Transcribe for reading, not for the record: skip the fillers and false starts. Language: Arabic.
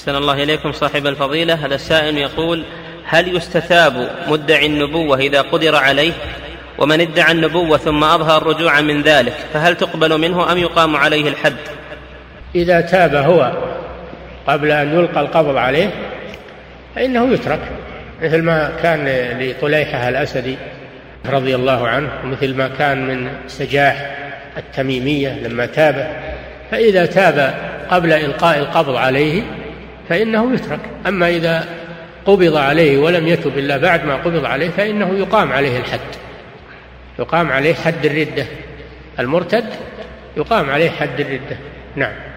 أحسن الله إليكم صاحب الفضيلة. هذا السائل يقول: هل يستتاب مدعي النبوة إذا قدر عليه؟ ومن ادعى النبوة ثم أظهر الرجوع من ذلك فهل تقبل منه أم يقام عليه الحد؟ إذا تاب هو قبل أن يلقى القبض عليه فإنه يترك، مثل ما كان لطليحة الأسدي رضي الله عنه، ومثل ما كان من سجاح التميمية لما تاب. فإذا تاب قبل إلقاء القبض عليه فإنه يترك. أما إذا قبض عليه ولم يتب إلا بعد ما قبض عليه فإنه يقام عليه الحد، يقام عليه حد الردة. المرتد يقام عليه حد الردة. نعم.